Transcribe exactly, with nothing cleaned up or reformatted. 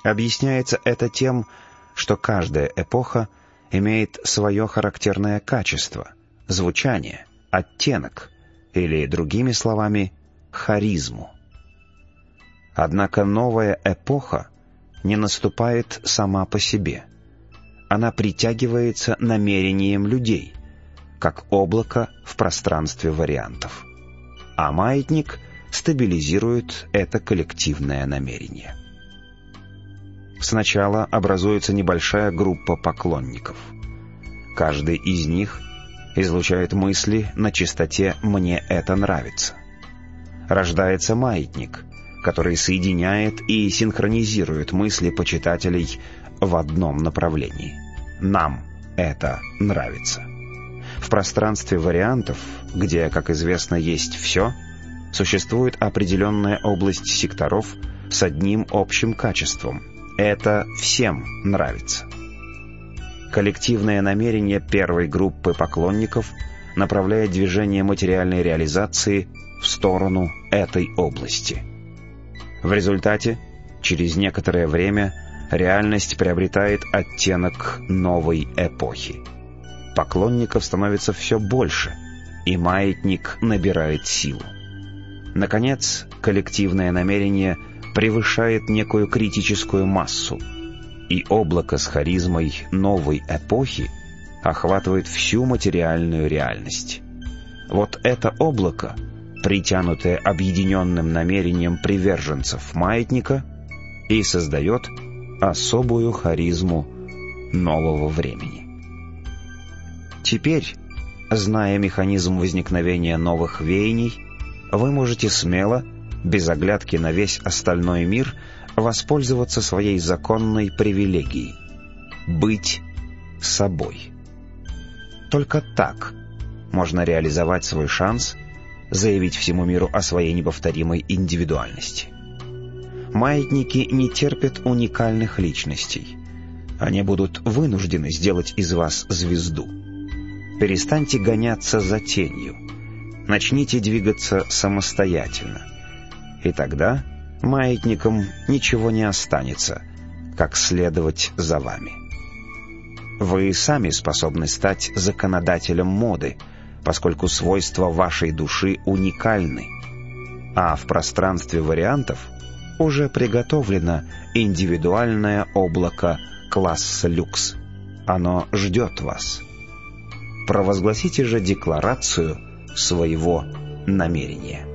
Объясняется это тем, что каждая эпоха имеет свое характерное качество, звучание, оттенок, или, другими словами, харизму. Однако новая эпоха не наступает сама по себе. Она притягивается намерением людей, как облако в пространстве вариантов. А маятник стабилизирует это коллективное намерение. Сначала образуется небольшая группа поклонников. Каждый из них излучает мысли на частоте «мне это нравится». Рождается маятник, который соединяет и синхронизирует мысли почитателей в одном направлении. Нам это нравится. В пространстве вариантов, где, как известно, есть все, существует определенная область секторов с одним общим качеством. Это всем нравится. Коллективное намерение первой группы поклонников направляет движение материальной реализации в сторону этой области. В результате, через некоторое время, реальность приобретает оттенок новой эпохи. Поклонников становится все больше, и маятник набирает силу. Наконец, коллективное намерение превышает некую критическую массу, и облако с харизмой новой эпохи охватывает всю материальную реальность. Вот это облако, притянутое объединенным намерением приверженцев маятника, и создает особую харизму нового времени. Теперь, зная механизм возникновения новых веяний, вы можете смело, без оглядки на весь остальной мир, воспользоваться своей законной привилегией — быть собой. Только так можно реализовать свой шанс заявить всему миру о своей неповторимой индивидуальности. Маятники не терпят уникальных личностей. Они будут вынуждены сделать из вас звезду. Перестаньте гоняться за тенью. Начните двигаться самостоятельно. И тогда маятникам ничего не останется, как следовать за вами. Вы сами способны стать законодателем моды, поскольку свойства вашей души уникальны, а в пространстве вариантов уже приготовлено индивидуальное облако класса люкс. Оно ждет вас. Провозгласите же декларацию своего намерения.